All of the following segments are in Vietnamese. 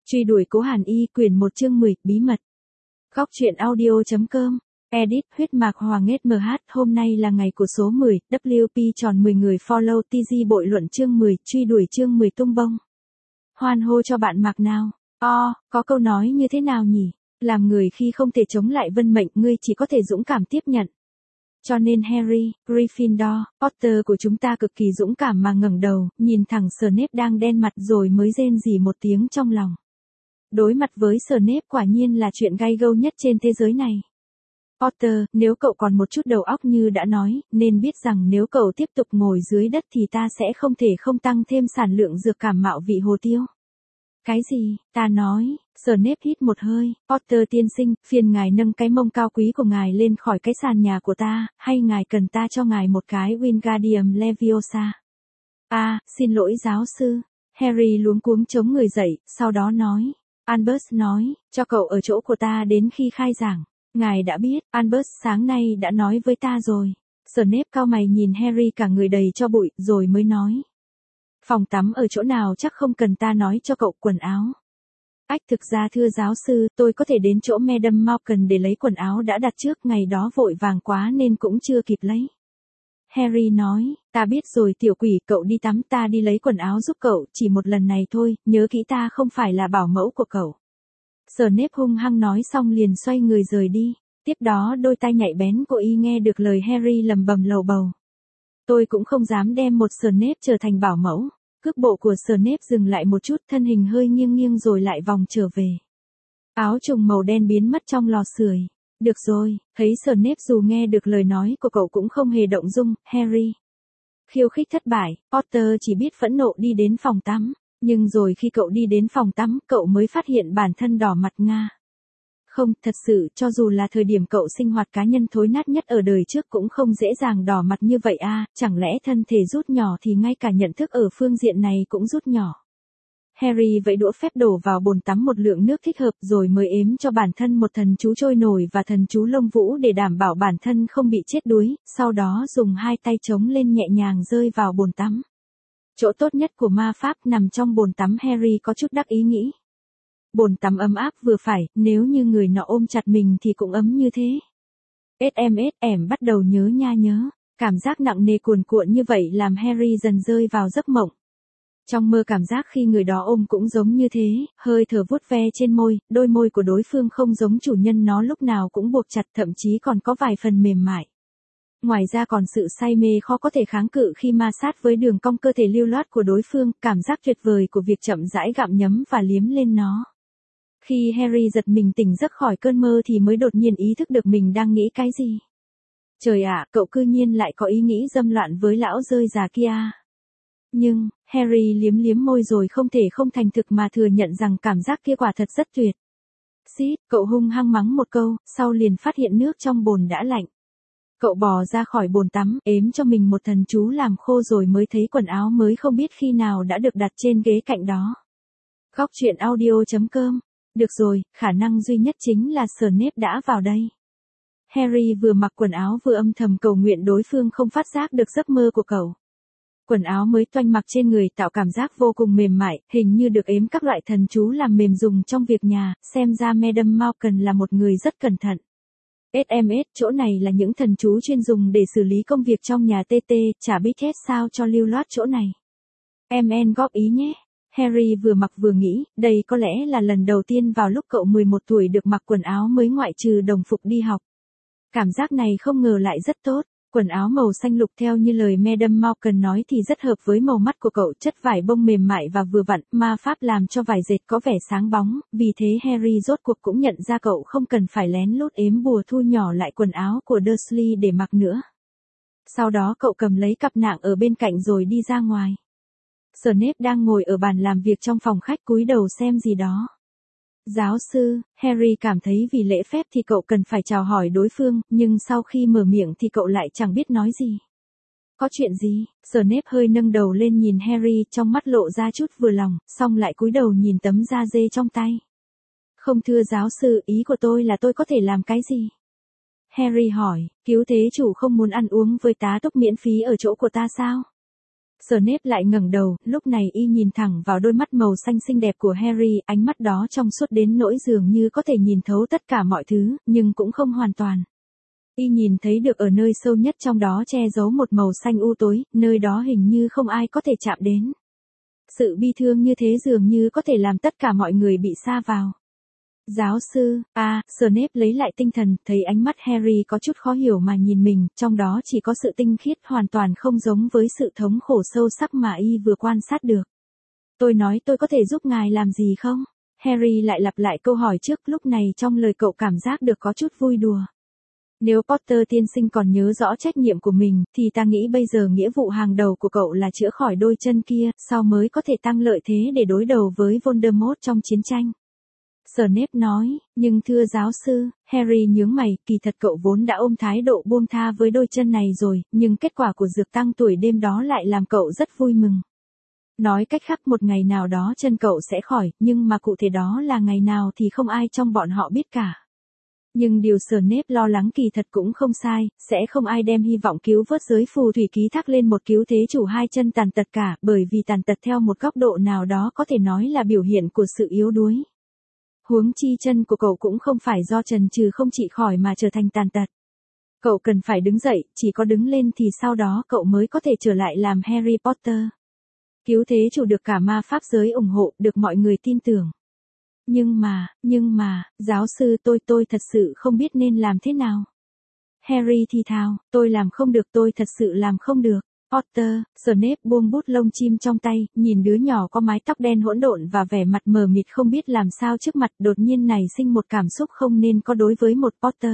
Truy đuổi Cố Hàn Y quyển 1 chương 10, bí mật. Góc truyện audio.com. Edit huyết mạc Hoàng SMH. Hôm nay là ngày của số 10, WP tròn 10 người follow TG bội luận chương 10, truy đuổi chương 10 tung bông. Hoan hô cho bạn Mạc nào. Có câu nói như thế nào nhỉ? Làm người khi không thể chống lại vân mệnh, ngươi chỉ có thể dũng cảm tiếp nhận. Cho nên Harry, Gryffindor, Potter của chúng ta cực kỳ dũng cảm mà ngẩng đầu, nhìn thẳng Snape đang đen mặt rồi mới rên rỉ một tiếng trong lòng. Đối mặt với Snape quả nhiên là chuyện gay gâu nhất trên thế giới này. Potter, nếu cậu còn một chút đầu óc như đã nói, nên biết rằng nếu cậu tiếp tục ngồi dưới đất thì ta sẽ không thể không tăng thêm sản lượng dược cảm mạo vị hồ tiêu. Cái gì, ta nói, Snape hít một hơi, Potter tiên sinh, phiền ngài nâng cái mông cao quý của ngài lên khỏi cái sàn nhà của ta, hay ngài cần ta cho ngài một cái Wingardium Leviosa? Xin lỗi giáo sư. Harry luống cuống chống người dậy, sau đó nói. Albus nói, cho cậu ở chỗ của ta đến khi khai giảng. Ngài đã biết, Albus sáng nay đã nói với ta rồi. Snape cau mày nhìn Harry cả người đầy cho bụi, rồi mới nói. Phòng tắm ở chỗ nào chắc không cần ta nói cho cậu. Quần áo. Thực ra thưa giáo sư, tôi có thể đến chỗ Madam Malkin để lấy quần áo đã đặt trước, ngày đó vội vàng quá nên cũng chưa kịp lấy. Harry nói, ta biết rồi tiểu quỷ, cậu đi tắm, ta đi lấy quần áo giúp cậu, chỉ một lần này thôi, nhớ kỹ ta không phải là bảo mẫu của cậu. Snape hung hăng nói xong liền xoay người rời đi, tiếp đó đôi tai nhạy bén của y nghe được lời Harry lầm bầm lầu bầu. Tôi cũng không dám đem một Snape trở thành bảo mẫu. Cước bộ của Snape dừng lại một chút, thân hình hơi nghiêng nghiêng rồi lại vòng trở về. Áo trùng màu đen biến mất trong lò sưởi. Được rồi, thấy Snape dù nghe được lời nói của cậu cũng không hề động dung. Harry. Khiêu khích thất bại, Potter chỉ biết phẫn nộ đi đến phòng tắm. Nhưng rồi khi cậu đi đến phòng tắm, cậu mới phát hiện bản thân đỏ mặt nga. Không, thật sự, cho dù là thời điểm cậu sinh hoạt cá nhân thối nát nhất ở đời trước cũng không dễ dàng đỏ mặt như vậy chẳng lẽ thân thể rút nhỏ thì ngay cả nhận thức ở phương diện này cũng rút nhỏ. Harry vẫy đũa phép đổ vào bồn tắm một lượng nước thích hợp rồi mới ếm cho bản thân một thần chú trôi nổi và thần chú lông vũ để đảm bảo bản thân không bị chết đuối, sau đó dùng hai tay chống lên nhẹ nhàng rơi vào bồn tắm. Chỗ tốt nhất của ma pháp nằm trong bồn tắm. Harry có chút đắc ý nghĩ. Bồn tắm ấm áp vừa phải, nếu như người nọ ôm chặt mình thì cũng ấm như thế. Em bắt đầu nhớ. Cảm giác nặng nề cuồn cuộn như vậy làm Harry dần rơi vào giấc mộng. Trong mơ cảm giác khi người đó ôm cũng giống như thế, hơi thở vuốt ve trên môi, đôi môi của đối phương không giống chủ nhân nó lúc nào cũng buộc chặt, thậm chí còn có vài phần mềm mại. Ngoài ra còn sự say mê khó có thể kháng cự khi ma sát với đường cong cơ thể lưu loát của đối phương, cảm giác tuyệt vời của việc chậm rãi gặm nhấm và liếm lên nó. Khi Harry giật mình tỉnh giấc khỏi cơn mơ thì mới đột nhiên ý thức được mình đang nghĩ cái gì. Trời ạ, cậu cư nhiên lại có ý nghĩ dâm loạn với lão rơi già kia. Nhưng, Harry liếm môi rồi không thể không thành thực mà thừa nhận rằng cảm giác kia quả thật rất tuyệt. Xít, cậu hung hăng mắng một câu, sau liền phát hiện nước trong bồn đã lạnh. Cậu bò ra khỏi bồn tắm, ếm cho mình một thần chú làm khô rồi mới thấy quần áo mới không biết khi nào đã được đặt trên ghế cạnh đó. Góc truyện audio.com. Được rồi, khả năng duy nhất chính là Snape đã vào đây. Harry vừa mặc quần áo vừa âm thầm cầu nguyện đối phương không phát giác được giấc mơ của cậu. Quần áo mới toanh mặc trên người tạo cảm giác vô cùng mềm mại, hình như được ếm các loại thần chú làm mềm dùng trong việc nhà, xem ra Madam Malkin là một người rất cẩn thận. Chỗ này là những thần chú chuyên dùng để xử lý công việc trong nhà TT, chả biết hết sao cho lưu loát chỗ này. Em góp ý nhé. Harry vừa mặc vừa nghĩ, đây có lẽ là lần đầu tiên vào lúc cậu 11 tuổi được mặc quần áo mới ngoại trừ đồng phục đi học. Cảm giác này không ngờ lại rất tốt. Quần áo màu xanh lục theo như lời Madam Malkin nói thì rất hợp với màu mắt của cậu, chất vải bông mềm mại và vừa vặn, ma pháp làm cho vải dệt có vẻ sáng bóng, vì thế Harry rốt cuộc cũng nhận ra cậu không cần phải lén lút ếm bùa thu nhỏ lại quần áo của Dursley để mặc nữa. Sau đó cậu cầm lấy cặp nạng ở bên cạnh rồi đi ra ngoài. Snape đang ngồi ở bàn làm việc trong phòng khách cúi đầu xem gì đó. Giáo sư, Harry cảm thấy vì lễ phép thì cậu cần phải chào hỏi đối phương, nhưng sau khi mở miệng thì cậu lại chẳng biết nói gì. Có chuyện gì? Snape hơi nâng đầu lên nhìn Harry, trong mắt lộ ra chút vừa lòng, xong lại cúi đầu nhìn tấm da dê trong tay. Không thưa giáo sư, ý của tôi là tôi có thể làm cái gì? Harry hỏi, cứu thế chủ không muốn ăn uống với tá túc miễn phí ở chỗ của ta sao? Snape lại ngẩng đầu, lúc này y nhìn thẳng vào đôi mắt màu xanh xinh đẹp của Harry, ánh mắt đó trong suốt đến nỗi dường như có thể nhìn thấu tất cả mọi thứ, nhưng cũng không hoàn toàn. Y nhìn thấy được ở nơi sâu nhất trong đó che giấu một màu xanh u tối, nơi đó hình như không ai có thể chạm đến. Sự bi thương như thế dường như có thể làm tất cả mọi người bị sa vào. Giáo sư, Snape lấy lại tinh thần, thấy ánh mắt Harry có chút khó hiểu mà nhìn mình, trong đó chỉ có sự tinh khiết hoàn toàn không giống với sự thống khổ sâu sắc mà y vừa quan sát được. Tôi nói tôi có thể giúp ngài làm gì không? Harry lại lặp lại câu hỏi trước, lúc này trong lời cậu cảm giác được có chút vui đùa. Nếu Potter tiên sinh còn nhớ rõ trách nhiệm của mình, thì ta nghĩ bây giờ nghĩa vụ hàng đầu của cậu là chữa khỏi đôi chân kia, sau mới có thể tăng lợi thế để đối đầu với Voldemort trong chiến tranh. Snape nói, nhưng thưa giáo sư, Harry nhướng mày, kỳ thật cậu vốn đã ôm thái độ buông tha với đôi chân này rồi, nhưng kết quả của dược tăng tuổi đêm đó lại làm cậu rất vui mừng. Nói cách khác một ngày nào đó chân cậu sẽ khỏi, nhưng mà cụ thể đó là ngày nào thì không ai trong bọn họ biết cả. Nhưng điều Snape lo lắng kỳ thật cũng không sai, sẽ không ai đem hy vọng cứu vớt giới phù thủy ký thác lên một cứu thế chủ hai chân tàn tật cả, bởi vì tàn tật theo một góc độ nào đó có thể nói là biểu hiện của sự yếu đuối. Huống chi chân của cậu cũng không phải do trần trừ không trị khỏi mà trở thành tàn tật. Cậu cần phải đứng dậy, chỉ có đứng lên thì sau đó cậu mới có thể trở lại làm Harry Potter. Cứu thế chủ được cả ma pháp giới ủng hộ, được mọi người tin tưởng. Nhưng mà, giáo sư tôi thật sự không biết nên làm thế nào. Harry thì thào, tôi làm không được, tôi thật sự làm không được. Potter, Snape buông bút lông chim trong tay, nhìn đứa nhỏ có mái tóc đen hỗn độn và vẻ mặt mờ mịt không biết làm sao trước mặt, đột nhiên nảy sinh một cảm xúc không nên có đối với một Potter.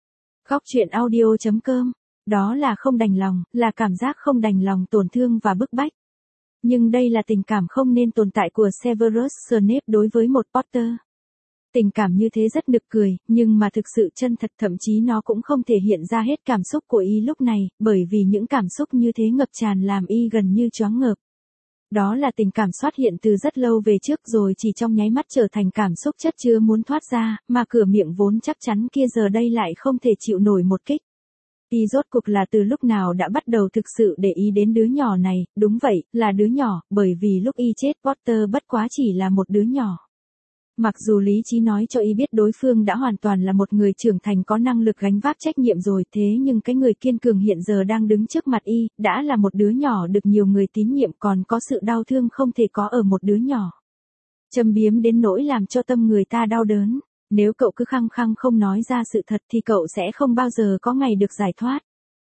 Góc truyện audio.com, đó là không đành lòng, là cảm giác không đành lòng tổn thương và bức bách. Nhưng đây là tình cảm không nên tồn tại của Severus Snape đối với một Potter. Tình cảm như thế rất nực cười, nhưng mà thực sự chân thật, thậm chí nó cũng không thể hiện ra hết cảm xúc của y lúc này, bởi vì những cảm xúc như thế ngập tràn làm y gần như choáng ngợp. Đó là tình cảm xuất hiện từ rất lâu về trước rồi chỉ trong nháy mắt trở thành cảm xúc chất chứa muốn thoát ra, mà cửa miệng vốn chắc chắn kia giờ đây lại không thể chịu nổi một kích. Y rốt cuộc là từ lúc nào đã bắt đầu thực sự để ý đến đứa nhỏ này, đúng vậy, là đứa nhỏ, bởi vì lúc y chết Potter bất quá chỉ là một đứa nhỏ. Mặc dù lý trí nói cho y biết đối phương đã hoàn toàn là một người trưởng thành có năng lực gánh vác trách nhiệm rồi, thế nhưng cái người kiên cường hiện giờ đang đứng trước mặt y, đã là một đứa nhỏ được nhiều người tín nhiệm, còn có sự đau thương không thể có ở một đứa nhỏ. Châm biếm đến nỗi làm cho tâm người ta đau đớn. Nếu cậu cứ khăng khăng không nói ra sự thật thì cậu sẽ không bao giờ có ngày được giải thoát.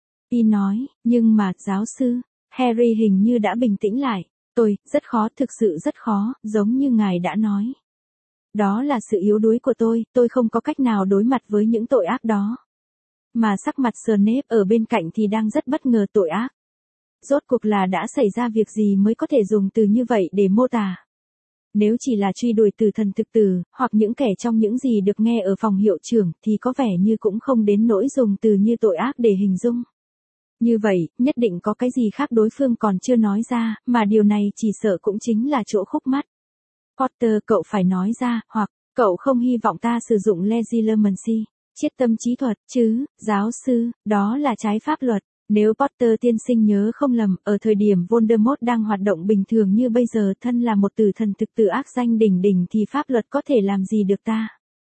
Y nói, nhưng mà, giáo sư, Harry hình như đã bình tĩnh lại. Rất khó, thực sự rất khó, giống như ngài đã nói. Đó là sự yếu đuối của tôi không có cách nào đối mặt với những tội ác đó. Mà sắc mặt Snape ở bên cạnh thì đang rất bất ngờ, tội ác. Rốt cuộc là đã xảy ra việc gì mới có thể dùng từ như vậy để mô tả. Nếu chỉ là truy đuổi tử thần thực tử, hoặc những kẻ trong những gì được nghe ở phòng hiệu trưởng, thì có vẻ như cũng không đến nỗi dùng từ như tội ác để hình dung. Như vậy, nhất định có cái gì khác đối phương còn chưa nói ra, mà điều này chỉ sợ cũng chính là chỗ khúc mắc. Potter, cậu phải nói ra, hoặc, cậu không hy vọng ta sử dụng Legilimency, chiết tâm trí thuật, chứ, giáo sư, đó là trái pháp luật. Nếu Potter tiên sinh nhớ không lầm, ở thời điểm Voldemort đang hoạt động bình thường như bây giờ, thân là một tử thần thực tử ác danh đỉnh đỉnh thì pháp luật có thể làm gì được ta?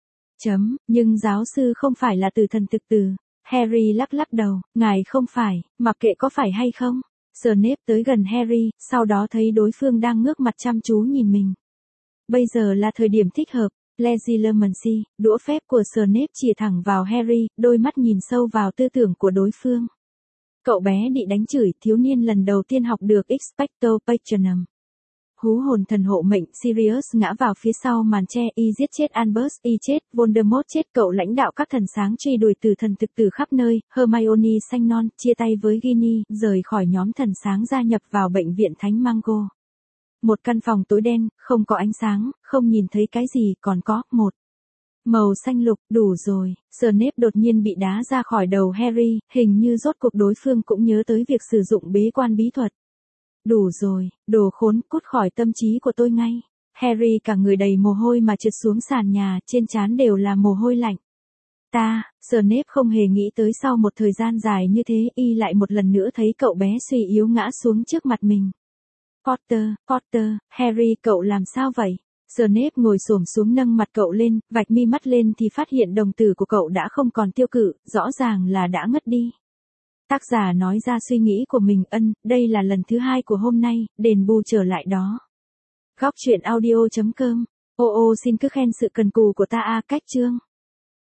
Nhưng giáo sư không phải là tử thần thực tử. Harry lắc lắc đầu, ngài không phải, mặc kệ có phải hay không. Snape tới gần Harry, sau đó thấy đối phương đang ngước mặt chăm chú nhìn mình. Bây giờ là thời điểm thích hợp. Legilimency, đũa phép của Snape chìa thẳng vào Harry, đôi mắt nhìn sâu vào tư tưởng của đối phương. Cậu bé bị đánh chửi, thiếu niên lần đầu tiên học được Expecto Patronum. Hú hồn thần hộ mệnh, Sirius ngã vào phía sau màn che, y giết chết Albus, y chết, Voldemort chết, cậu lãnh đạo các thần sáng truy đuổi tử thần thực tử khắp nơi, Hermione xanh non, chia tay với Ginny, rời khỏi nhóm thần sáng gia nhập vào bệnh viện Thánh Mango. Một căn phòng tối đen, không có ánh sáng, không nhìn thấy cái gì, còn có, một màu xanh lục, đủ rồi. Snape đột nhiên bị đá ra khỏi đầu Harry, hình như rốt cuộc đối phương cũng nhớ tới việc sử dụng bế quan bí thuật. Đủ rồi, đồ khốn, cút khỏi tâm trí của tôi ngay. Harry cả người đầy mồ hôi mà trượt xuống sàn nhà, trên trán đều là mồ hôi lạnh. Snape không hề nghĩ tới sau một thời gian dài như thế, y lại một lần nữa thấy cậu bé suy yếu ngã xuống trước mặt mình. Potter, Harry cậu làm sao vậy? Snape ngồi xổm xuống nâng mặt cậu lên, vạch mi mắt lên thì phát hiện đồng tử của cậu đã không còn tiêu cự, rõ ràng là đã ngất đi. Tác giả nói ra suy nghĩ của mình. Đây là lần thứ 2 của hôm nay, đền bù trở lại đó. Góc truyện audio.com. Xin cứ khen sự cần cù của ta cách chương.